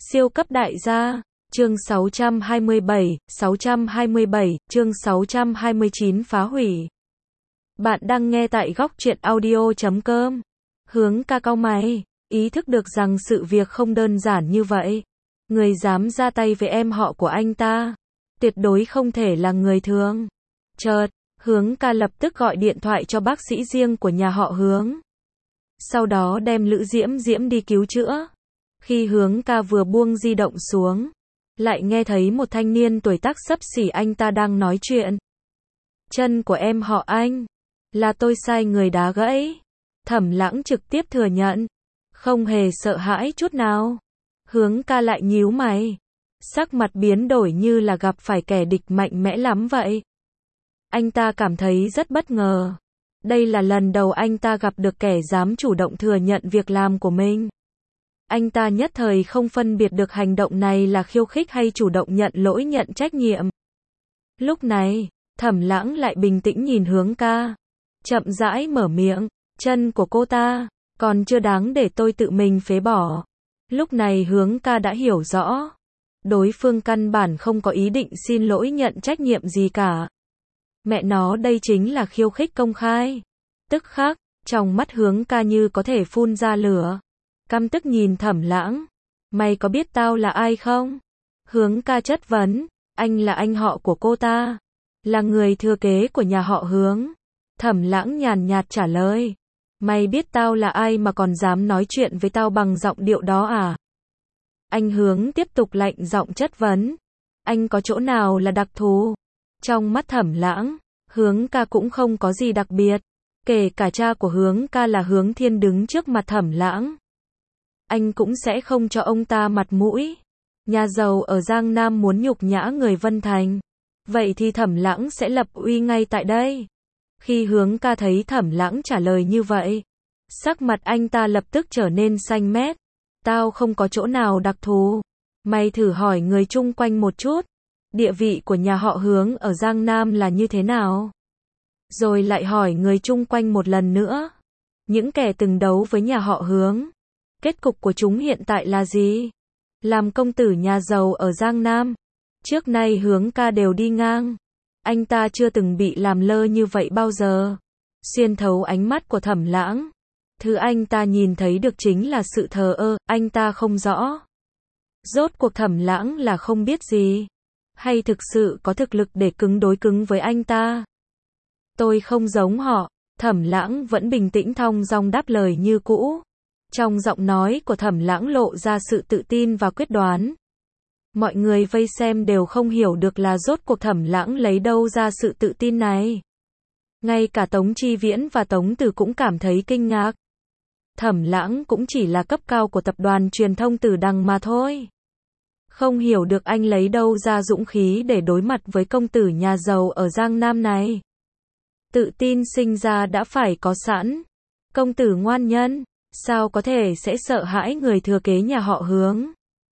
Siêu cấp đại gia, chương 627, chương 629 phá hủy. Bạn đang nghe tại góc truyện audio.com. Hướng ca cau mày, ý thức được rằng sự việc không đơn giản như vậy. Người dám ra tay với em họ của anh ta, tuyệt đối không thể là người thường. Chợt, Hướng ca lập tức gọi điện thoại cho bác sĩ riêng của nhà họ Hướng. Sau đó đem Lữ Diễm Diễm đi cứu chữa. Khi Hướng ca vừa buông di động xuống, lại nghe thấy một thanh niên tuổi tác xấp xỉ anh ta đang nói chuyện. Chân của em họ Anh, là tôi sai người đá gãy. Thẩm Lãng trực tiếp thừa nhận, không hề sợ hãi chút nào. Hướng ca lại nhíu mày, sắc mặt biến đổi như là gặp phải kẻ địch mạnh mẽ lắm vậy. Anh ta cảm thấy rất bất ngờ. Đây là lần đầu anh ta gặp được kẻ dám chủ động thừa nhận việc làm của mình. Anh ta nhất thời không phân biệt được hành động này là khiêu khích hay chủ động nhận lỗi nhận trách nhiệm. Lúc này, Thẩm Lãng lại bình tĩnh nhìn Hướng ca, chậm rãi mở miệng, chân của cô ta, còn chưa đáng để tôi tự mình phế bỏ. Lúc này Hướng ca đã hiểu rõ, đối phương căn bản không có ý định xin lỗi nhận trách nhiệm gì cả. Mẹ nó, đây chính là khiêu khích công khai. Tức khắc, trong mắt Hướng ca như có thể phun ra lửa. Căm tức nhìn Thẩm Lãng, mày có biết tao là ai không? Hướng ca chất vấn, anh là anh họ của cô ta, là người thừa kế của nhà họ Hướng. Thẩm Lãng nhàn nhạt trả lời, mày biết tao là ai mà còn dám nói chuyện với tao bằng giọng điệu đó à? Anh Hướng tiếp tục lạnh giọng chất vấn, anh có chỗ nào là đặc thù? Trong mắt Thẩm Lãng, Hướng ca cũng không có gì đặc biệt, kể cả cha của Hướng ca là Hướng Thiên đứng trước mặt Thẩm Lãng, anh cũng sẽ không cho ông ta mặt mũi. Nhà giàu ở Giang Nam muốn nhục nhã người Vân Thành, vậy thì Thẩm Lãng sẽ lập uy ngay tại đây. Khi Hướng ca thấy Thẩm Lãng trả lời như vậy, sắc mặt anh ta lập tức trở nên xanh mét. Tao không có chỗ nào đặc thù. Mày thử hỏi người chung quanh một chút, địa vị của nhà họ Hướng ở Giang Nam là như thế nào? Rồi lại hỏi người chung quanh một lần nữa, những kẻ từng đấu với nhà họ Hướng, kết cục của chúng hiện tại là gì? Làm công tử nhà giàu ở Giang Nam, trước nay Hướng ca đều đi ngang. Anh ta chưa từng bị làm lơ như vậy bao giờ. Xuyên thấu ánh mắt của Thẩm Lãng, thứ anh ta nhìn thấy được chính là sự thờ ơ. Anh ta không rõ, rốt cuộc Thẩm Lãng là không biết gì, hay thực sự có thực lực để đối cứng với anh ta. Tôi không giống họ. Thẩm Lãng vẫn bình tĩnh thong dong đáp lời như cũ. Trong giọng nói của Thẩm Lãng lộ ra sự tự tin và quyết đoán. Mọi người vây xem đều không hiểu được là rốt cuộc Thẩm Lãng lấy đâu ra sự tự tin này. Ngay cả Tống Chi Viễn và Tống Từ cũng cảm thấy kinh ngạc. Thẩm Lãng cũng chỉ là cấp cao của tập đoàn truyền thông Tử Đằng mà thôi. Không hiểu được anh lấy đâu ra dũng khí để đối mặt với công tử nhà giàu ở Giang Nam này. Tự tin sinh ra đã phải có sẵn. Công tử ngoan nhân, sao có thể sẽ sợ hãi người thừa kế nhà họ Hướng?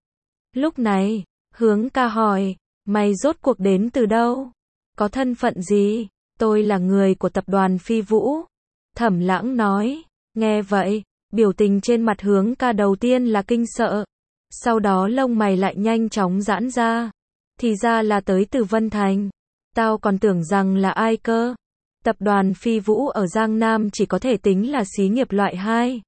Lúc này, Hướng ca hỏi, mày rốt cuộc đến từ đâu? Có thân phận gì? Tôi là người của tập đoàn Phi Vũ. Thẩm Lãng nói. Nghe vậy, biểu tình trên mặt Hướng ca đầu tiên là kinh sợ. Sau đó lông mày lại nhanh chóng giãn ra. Thì ra là tới từ Vân Thành. Tao còn tưởng rằng là ai cơ? Tập đoàn Phi Vũ ở Giang Nam chỉ có thể tính là xí nghiệp loại 2.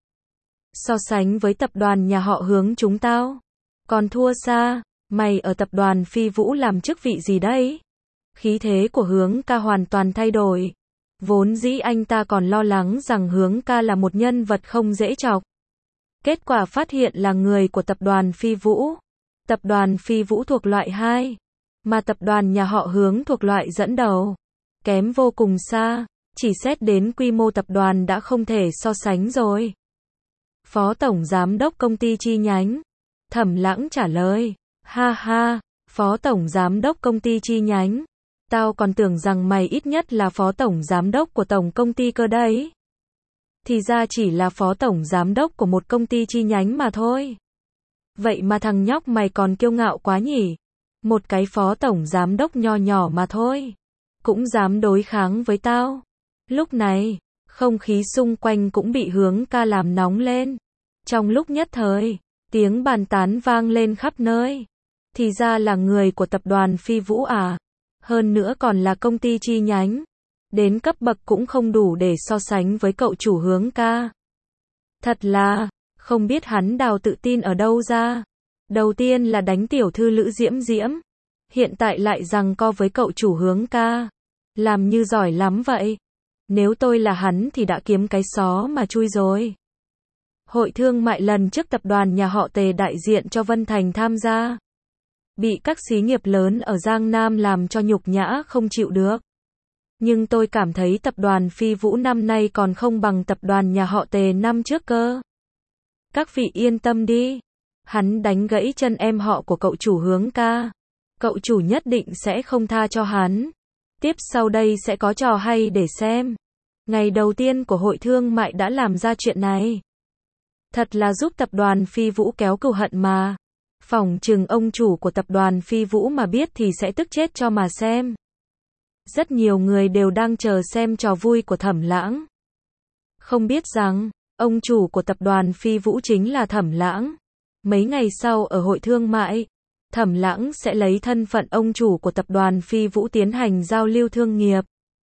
So sánh với tập đoàn nhà họ Hướng chúng tao, còn thua xa. Mày ở tập đoàn Phi Vũ làm chức vị gì đấy? Khí thế của Hướng ca hoàn toàn thay đổi. Vốn dĩ anh ta còn lo lắng rằng Hướng ca là một nhân vật không dễ chọc. Kết quả phát hiện là người của tập đoàn Phi Vũ. Tập đoàn Phi Vũ thuộc loại 2, mà tập đoàn nhà họ Hướng thuộc loại dẫn đầu. Kém vô cùng xa, chỉ xét đến quy mô tập đoàn đã không thể so sánh rồi. Phó tổng giám đốc công ty chi nhánh. Thẩm Lãng trả lời, ha ha, phó tổng giám đốc công ty chi nhánh. Tao còn tưởng rằng mày ít nhất là phó tổng giám đốc của tổng công ty cơ đấy. Thì ra chỉ là phó tổng giám đốc của một công ty chi nhánh mà thôi. Vậy mà thằng nhóc mày còn kiêu ngạo quá nhỉ? Một cái phó tổng giám đốc nho nhỏ mà thôi, cũng dám đối kháng với tao. Lúc này, không khí xung quanh cũng bị Hướng ca làm nóng lên. Trong lúc nhất thời, Tiếng bàn tán vang lên khắp nơi. Thì ra là người của tập đoàn Phi Vũ à? Hơn nữa còn là công ty chi nhánh. Đến cấp bậc cũng không đủ để so sánh với cậu chủ Hướng ca. Thật là, không biết hắn đào tự tin ở đâu ra. Đầu tiên là đánh tiểu thư Lữ Diễm Diễm. Hiện tại lại giằng co với cậu chủ Hướng ca. Làm như giỏi lắm vậy. Nếu tôi là hắn thì đã kiếm cái xó mà chui rồi. Hội thương mại lần trước tập đoàn nhà họ Tề đại diện cho Vân Thành tham gia. Bị các xí nghiệp lớn ở Giang Nam làm cho nhục nhã không chịu được. Nhưng tôi cảm thấy tập đoàn Phi Vũ năm nay còn không bằng tập đoàn nhà họ Tề năm trước cơ. Các vị yên tâm đi. Hắn đánh gãy chân em họ của cậu chủ Hướng ca. Cậu chủ nhất định sẽ không tha cho hắn. Tiếp sau đây sẽ có trò hay để xem. Ngày đầu tiên của hội thương mại đã làm ra chuyện này. Thật là giúp tập đoàn Phi Vũ kéo cừu hận mà. Phỏng chừng ông chủ của tập đoàn Phi Vũ mà biết thì sẽ tức chết cho mà xem. Rất nhiều người đều đang chờ xem trò vui của Thẩm Lãng. Không biết rằng, ông chủ của tập đoàn Phi Vũ chính là Thẩm Lãng. Mấy ngày sau ở hội thương mại, Thẩm Lãng sẽ lấy thân phận ông chủ của tập đoàn Phi Vũ tiến hành giao lưu thương nghiệp.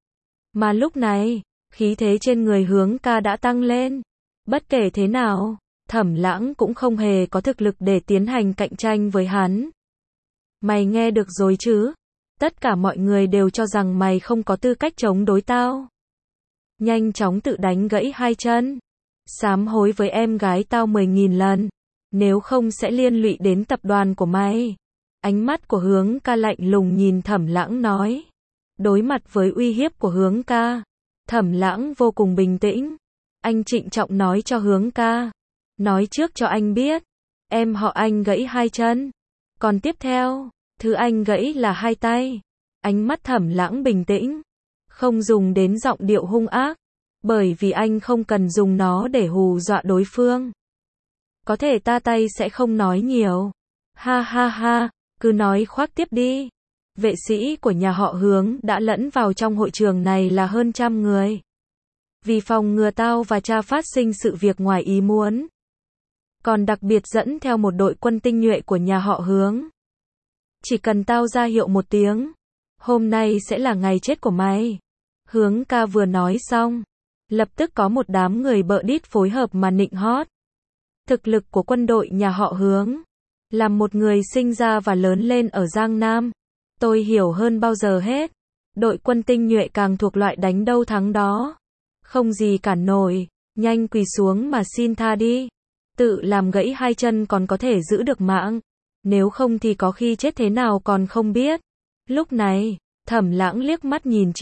Mà lúc này, khí thế trên người Hướng ca đã tăng lên. Bất kể thế nào, Thẩm Lãng cũng không hề có thực lực để tiến hành cạnh tranh với hắn. Mày nghe được rồi chứ? Tất cả mọi người đều cho rằng mày không có tư cách chống đối tao. Nhanh chóng tự đánh gãy hai chân. Sám hối với em gái tao 10.000 lần. Nếu không sẽ liên lụy đến tập đoàn của mày. Ánh mắt của Hướng ca lạnh lùng nhìn Thẩm Lãng nói. Đối mặt với uy hiếp của Hướng ca, Thẩm Lãng vô cùng bình tĩnh. Anh trịnh trọng nói cho Hướng ca. Nói trước cho anh biết. Em họ anh gãy hai chân. Còn tiếp theo, thứ anh gãy là hai tay. Ánh mắt Thẩm Lãng bình tĩnh. Không dùng đến giọng điệu hung ác. Bởi vì anh không cần dùng nó để hù dọa đối phương. Có thể ta tay sẽ không nói nhiều. Ha ha ha, cứ nói khoác tiếp đi. Vệ sĩ của nhà họ Hướng đã lẫn vào trong hội trường này là hơn 100 người. Vì phòng ngừa tao và cha phát sinh sự việc ngoài ý muốn. Còn đặc biệt dẫn theo một đội quân tinh nhuệ của nhà họ Hướng. Chỉ cần tao ra hiệu một tiếng. Hôm nay sẽ là ngày chết của mày. Hướng ca vừa nói xong. Lập tức có một đám người bợ đít phối hợp mà nịnh hót. Thực lực của quân đội nhà họ Hướng. Là một người sinh ra và lớn lên ở Giang Nam. Tôi hiểu hơn bao giờ hết. Đội quân tinh nhuệ càng thuộc loại đánh đâu thắng đó. Không gì cản nổi. Nhanh quỳ xuống mà xin tha đi. Tự làm gãy hai chân còn có thể giữ được mạng. Nếu không thì có khi chết thế nào còn không biết. Lúc này, Thẩm Lãng liếc mắt nhìn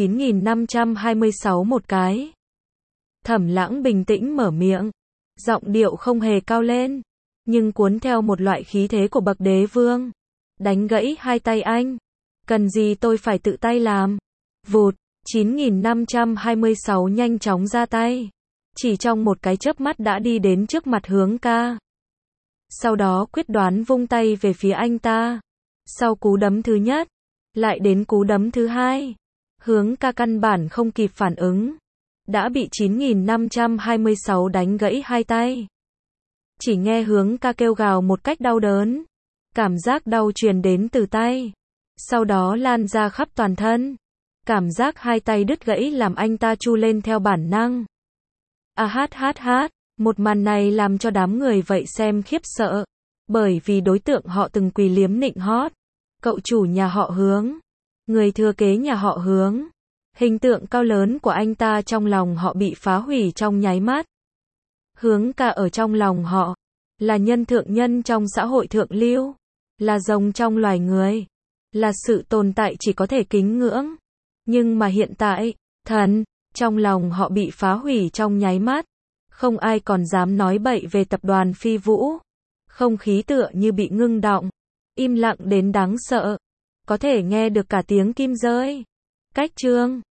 9526 một cái. Thẩm Lãng bình tĩnh mở miệng. Giọng điệu không hề cao lên. Nhưng cuốn theo một loại khí thế của bậc đế vương. Đánh gãy hai tay anh. Cần gì tôi phải tự tay làm. Vụt, 9526 nhanh chóng ra tay. Chỉ trong một cái chớp mắt đã đi đến trước mặt Hướng ca. Sau đó quyết đoán vung tay về phía anh ta. Sau cú đấm thứ nhất, lại đến cú đấm thứ hai. Hướng ca căn bản không kịp phản ứng. Đã bị 9526 đánh gãy hai tay. Chỉ nghe Hướng ca kêu gào một cách đau đớn. Cảm giác đau truyền đến từ tay. Sau đó lan ra khắp toàn thân. Cảm giác hai tay đứt gãy làm anh ta chu lên theo bản năng. Hát. Một màn này làm cho đám người vậy xem khiếp sợ. Bởi vì đối tượng họ từng quỳ liếm nịnh hót. Cậu chủ nhà họ Hướng. Người thừa kế nhà họ Hướng. Hình tượng cao lớn của anh ta trong lòng họ bị phá hủy trong nháy mắt. Hướng ca ở trong lòng họ. Là nhân thượng nhân trong xã hội thượng lưu. Là rồng trong loài người. Là sự tồn tại chỉ có thể kính ngưỡng. Nhưng mà hiện tại, thần, trong lòng họ bị phá hủy trong nháy mắt. Không ai còn dám nói bậy về tập đoàn Phi Vũ. Không khí tựa như bị ngưng đọng. Im lặng đến đáng sợ. Có thể nghe được cả tiếng kim rơi. Cách chương